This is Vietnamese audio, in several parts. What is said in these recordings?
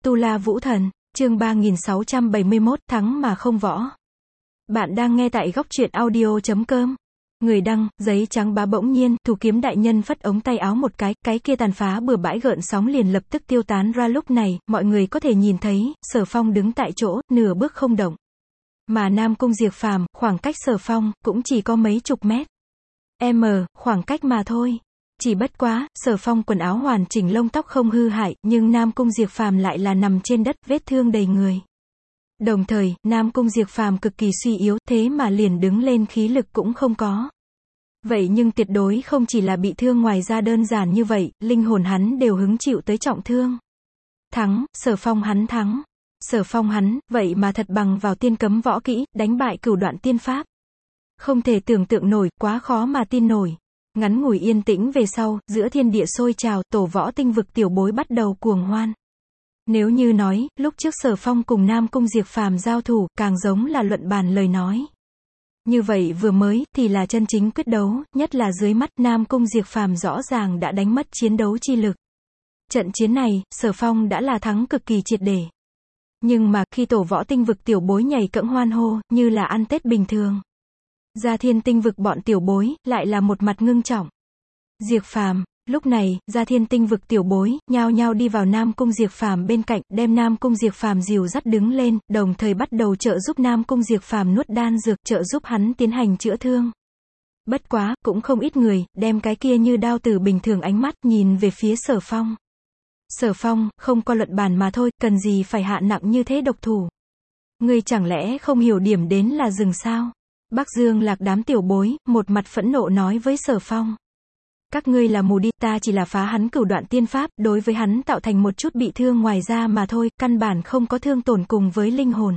Tu La Vũ Thần, chương 3671, thắng mà không võ. Bạn đang nghe tại góc truyện audio.com. Người đăng, giấy trắng bá. Bỗng nhiên, thủ kiếm đại nhân phất ống tay áo một cái kia tàn phá bừa bãi gợn sóng liền lập tức tiêu tán ra. Lúc này, mọi người có thể nhìn thấy, Sở Phong đứng tại chỗ, nửa bước không động. Mà Nam Cung Diệp Phàm, khoảng cách Sở Phong, cũng chỉ có mấy chục mét. Khoảng cách mà thôi. Chỉ bất quá, Sở Phong quần áo hoàn chỉnh, lông tóc không hư hại, nhưng Nam Cung Diệp Phàm lại là nằm trên đất, vết thương đầy người. Đồng thời, Nam Cung Diệp Phàm cực kỳ suy yếu, thế mà liền đứng lên khí lực cũng không có. Vậy nhưng tuyệt đối không chỉ là bị thương ngoài ra đơn giản như vậy, linh hồn hắn đều hứng chịu tới trọng thương. Thắng, Sở Phong hắn thắng. Sở Phong hắn, vậy mà thật bằng vào tiên cấm võ kỹ, đánh bại cửu đoạn tiên pháp. Không thể tưởng tượng nổi, quá khó mà tin nổi. Ngắn ngủi yên tĩnh về sau, giữa thiên địa sôi trào, tổ võ tinh vực tiểu bối bắt đầu cuồng hoan. Nếu như nói, lúc trước Sở Phong cùng Nam Cung Diệp Phàm giao thủ, càng giống là luận bàn lời nói. Như vậy vừa mới, thì là chân chính quyết đấu, nhất là dưới mắt, Nam Cung Diệp Phàm rõ ràng đã đánh mất chiến đấu chi lực. Trận chiến này, Sở Phong đã là thắng cực kỳ triệt để. Nhưng mà, khi tổ võ tinh vực tiểu bối nhảy cẫng hoan hô, như là ăn Tết bình thường. Gia Thiên tinh vực bọn tiểu bối, lại là một mặt ngưng trọng. Diệp Phàm, lúc này, Gia Thiên tinh vực tiểu bối, nhao nhao đi vào Nam Cung Diệp Phàm bên cạnh, đem Nam Cung Diệp Phàm dìu dắt đứng lên, đồng thời bắt đầu trợ giúp Nam Cung Diệp Phàm nuốt đan dược, trợ giúp hắn tiến hành chữa thương. Bất quá, cũng không ít người, đem cái kia như đao tử bình thường ánh mắt, nhìn về phía Sở Phong. Sở Phong, không có luận bàn mà thôi, cần gì phải hạ nặng như thế độc thủ. Ngươi chẳng lẽ không hiểu điểm đến là dừng sao? Bắc Dương Lạc đám tiểu bối, một mặt phẫn nộ nói với Sở Phong. Các ngươi là mù đi, ta chỉ là phá hắn cửu đoạn tiên pháp, đối với hắn tạo thành một chút bị thương ngoài ra mà thôi, căn bản không có thương tổn cùng với linh hồn.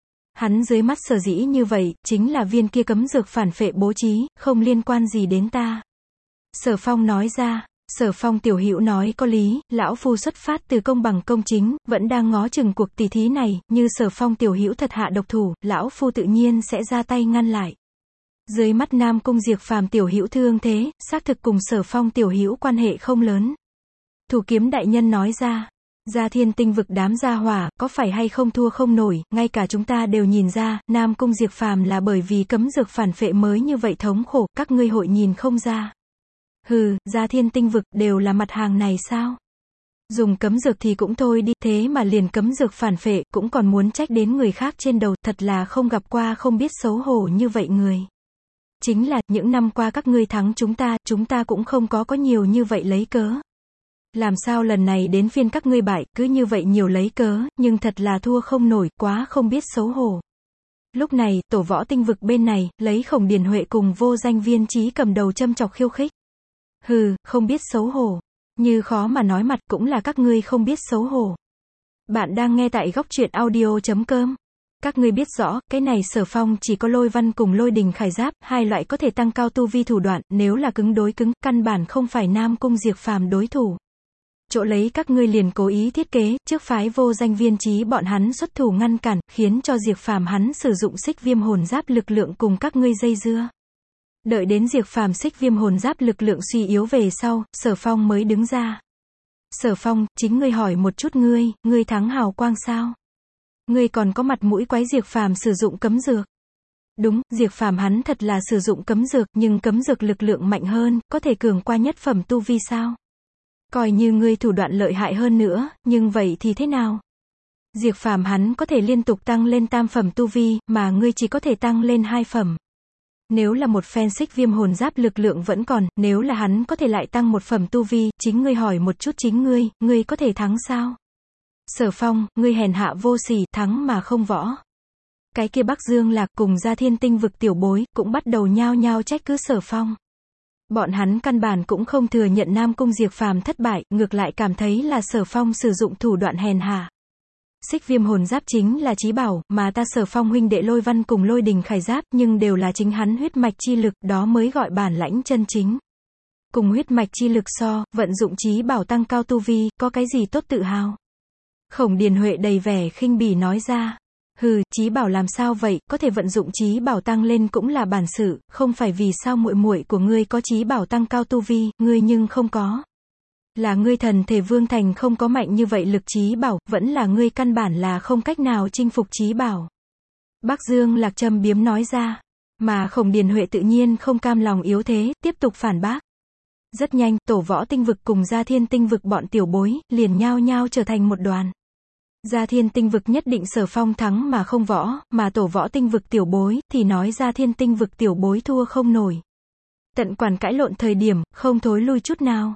Hắn dưới mắt sở dĩ như vậy, chính là viên kia cấm dược phản phệ bố trí, không liên quan gì đến ta. Sở Phong nói ra. Sở Phong tiểu hữu nói có lý, lão phu xuất phát từ công bằng công chính, vẫn đang ngó chừng cuộc tỷ thí này, như Sở Phong tiểu hữu thật hạ độc thủ, lão phu tự nhiên sẽ ra tay ngăn lại. Dưới mắt Nam Cung Diệp Phàm tiểu hữu thương thế, xác thực cùng Sở Phong tiểu hữu quan hệ không lớn. Thủ kiếm đại nhân nói ra. Gia Thiên tinh vực đám gia hỏa, có phải hay không thua không nổi, ngay cả chúng ta đều nhìn ra, Nam Cung Diệp Phàm là bởi vì cấm dược phản phệ mới như vậy thống khổ, các ngươi hội nhìn không ra. Hừ, Gia Thiên tinh vực, đều là mặt hàng này sao? Dùng cấm dược thì cũng thôi đi, thế mà liền cấm dược phản phệ, cũng còn muốn trách đến người khác trên đầu, thật là không gặp qua không biết xấu hổ như vậy người. Chính là, những năm qua các ngươi thắng chúng ta cũng không có nhiều như vậy lấy cớ. Làm sao lần này đến phiên các ngươi bại, cứ như vậy nhiều lấy cớ, nhưng thật là thua không nổi, quá không biết xấu hổ. Lúc này, tổ võ tinh vực bên này, lấy Khổng Điền Huệ cùng vô danh Viên Chí cầm đầu châm chọc khiêu khích. Hừ, không biết xấu hổ. Như khó mà nói mặt, cũng là các ngươi không biết xấu hổ. Bạn đang nghe tại góc truyện audio.com. Các ngươi biết rõ, cái này Sở Phong chỉ có lôi văn cùng lôi đình khải giáp, hai loại có thể tăng cao tu vi thủ đoạn, nếu là cứng đối cứng, căn bản không phải Nam Cung Diệp Phàm đối thủ. Chỗ lấy các ngươi liền cố ý thiết kế, trước phái vô danh Viên Chí bọn hắn xuất thủ ngăn cản, khiến cho Diệp Phàm hắn sử dụng xích viêm hồn giáp lực lượng cùng các ngươi dây dưa. Đợi đến Diệp Phàm xích viêm hồn giáp lực lượng suy yếu về sau, Sở Phong mới đứng ra. Sở Phong, chính ngươi hỏi một chút ngươi thắng hào quang sao? Ngươi còn có mặt mũi quái Diệp Phàm sử dụng cấm dược? Đúng, Diệp Phàm hắn thật là sử dụng cấm dược, nhưng cấm dược lực lượng mạnh hơn, có thể cường qua nhất phẩm tu vi sao? Coi như ngươi thủ đoạn lợi hại hơn nữa, nhưng vậy thì thế nào? Diệp Phàm hắn có thể liên tục tăng lên tam phẩm tu vi, mà ngươi chỉ có thể tăng lên 2 phẩm. Nếu là một phen xích viêm hồn giáp lực lượng vẫn còn, nếu là hắn có thể lại tăng 1 phẩm tu vi, chính ngươi hỏi một chút chính ngươi có thể thắng sao? Sở Phong, ngươi hèn hạ vô sỉ, thắng mà không võ. Cái kia Bắc Dương Lạc cùng Gia Thiên tinh vực tiểu bối, cũng bắt đầu nhao nhao trách cứ Sở Phong. Bọn hắn căn bản cũng không thừa nhận Nam Cung Diệp Phàm thất bại, ngược lại cảm thấy là Sở Phong sử dụng thủ đoạn hèn hạ. Xích viêm hồn giáp chính là chí bảo, mà ta Sở Phong huynh đệ lôi văn cùng lôi đình khải giáp, nhưng đều là chính hắn huyết mạch chi lực, đó mới gọi bản lãnh chân chính. Cùng huyết mạch chi lực so, vận dụng chí bảo tăng cao tu vi, có cái gì tốt tự hào? Khổng Điền Huệ đầy vẻ khinh bỉ nói ra. Hừ, chí bảo làm sao vậy, có thể vận dụng chí bảo tăng lên cũng là bản sự, không phải vì sao muội muội của ngươi có chí bảo tăng cao tu vi, ngươi nhưng không có. Là ngươi thần thể Vương Thành không có mạnh như vậy lực trí bảo, vẫn là ngươi căn bản là không cách nào chinh phục trí bảo. Bắc Dương Lạc châm biếm nói ra. Mà Khổng Điền Huệ tự nhiên không cam lòng yếu thế, tiếp tục phản bác. Rất nhanh, tổ võ tinh vực cùng Gia Thiên tinh vực bọn tiểu bối, liền nhao nhao trở thành một đoàn. Gia Thiên tinh vực nhất định Sở Phong thắng mà không võ, mà tổ võ tinh vực tiểu bối, thì nói Gia Thiên tinh vực tiểu bối thua không nổi. Tận quản cãi lộn thời điểm, không thối lui chút nào.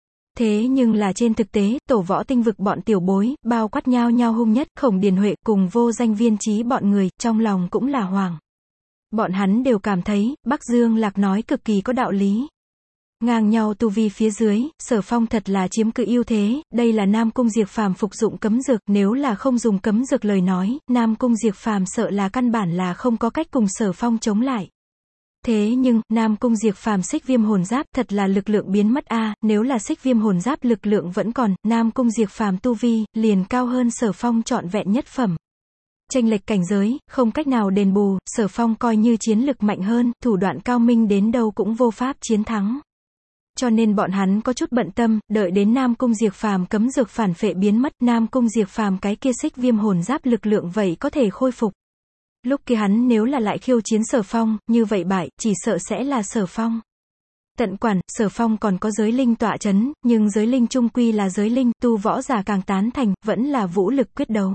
Thế nhưng là trên thực tế, tổ võ tinh vực bọn tiểu bối, bao quát nhau nhau hung nhất, Khổng Điền Huệ cùng vô danh Viên Chí bọn người, trong lòng cũng là hoảng. Bọn hắn đều cảm thấy, Bắc Dương Lạc nói cực kỳ có đạo lý. Ngang nhau tu vi phía dưới, Sở Phong thật là chiếm cự ưu thế, đây là Nam Cung Diệp Phàm phục dụng cấm dược, nếu là không dùng cấm dược lời nói, Nam Cung Diệp Phàm sợ là căn bản là không có cách cùng Sở Phong chống lại. Thế nhưng, Nam Cung Diệp Phàm xích viêm hồn giáp thật là lực lượng biến mất a, nếu là xích viêm hồn giáp lực lượng vẫn còn, Nam Cung Diệp Phàm tu vi, liền cao hơn Sở Phong trọn vẹn nhất phẩm. Chênh lệch cảnh giới, không cách nào đền bù, Sở Phong coi như chiến lực mạnh hơn, thủ đoạn cao minh đến đâu cũng vô pháp chiến thắng. Cho nên bọn hắn có chút bận tâm, đợi đến Nam Cung Diệp Phàm cấm dược phản phệ biến mất, Nam Cung Diệp Phàm cái kia xích viêm hồn giáp lực lượng vậy có thể khôi phục. Lúc kia hắn nếu là lại khiêu chiến Sở Phong, như vậy bại, chỉ sợ sẽ là Sở Phong. Tận quản, Sở Phong còn có giới linh tọa chấn, nhưng giới linh chung quy là giới linh, tu võ giả càng tán thành, vẫn là vũ lực quyết đấu.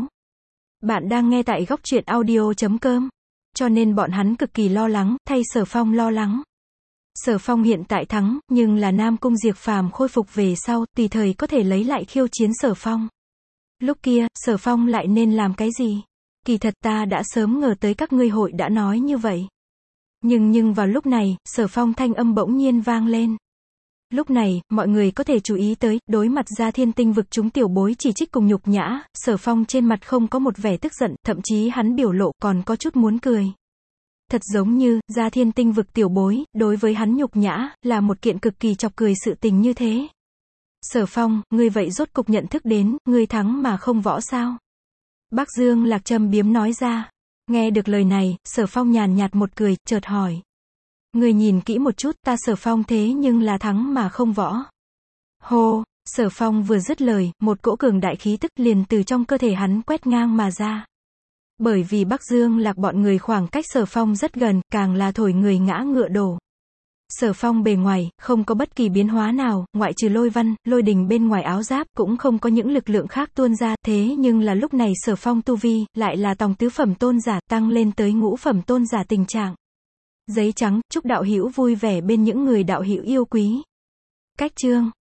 Bạn đang nghe tại góc truyện audio.com. Cho nên bọn hắn cực kỳ lo lắng, thay Sở Phong lo lắng. Sở Phong hiện tại thắng, nhưng là Nam Cung Diệp Phàm khôi phục về sau, tùy thời có thể lấy lại khiêu chiến Sở Phong. Lúc kia, Sở Phong lại nên làm cái gì? Kỳ thật ta đã sớm ngờ tới các ngươi hội đã nói như vậy. Nhưng vào lúc này, Sở Phong thanh âm bỗng nhiên vang lên. Lúc này, mọi người có thể chú ý tới, đối mặt Gia Thiên tinh vực chúng tiểu bối chỉ trích cùng nhục nhã, Sở Phong trên mặt không có một vẻ tức giận, thậm chí hắn biểu lộ còn có chút muốn cười. Thật giống như, Gia Thiên tinh vực tiểu bối, đối với hắn nhục nhã, là một kiện cực kỳ chọc cười sự tình như thế. Sở Phong, ngươi vậy rốt cục nhận thức đến, ngươi thắng mà không võ sao? Bắc Dương Lạc châm biếm nói ra. Nghe được lời này, Sở Phong nhàn nhạt một cười, chợt hỏi. Ngươi nhìn kỹ một chút, ta Sở Phong thế nhưng là thắng mà không võ. Hô, Sở Phong vừa dứt lời, một cỗ cường đại khí tức liền từ trong cơ thể hắn quét ngang mà ra. Bởi vì Bắc Dương Lạc bọn người khoảng cách Sở Phong rất gần, càng là thổi người ngã ngựa đổ. Sở Phong bề ngoài, không có bất kỳ biến hóa nào, ngoại trừ lôi văn, lôi đình bên ngoài áo giáp, cũng không có những lực lượng khác tuôn ra, thế nhưng là lúc này Sở Phong tu vi, lại là tòng tứ phẩm tôn giả, tăng lên tới ngũ phẩm tôn giả tình trạng. Giấy trắng, chúc đạo hữu vui vẻ bên những người đạo hữu yêu quý. Cách chương.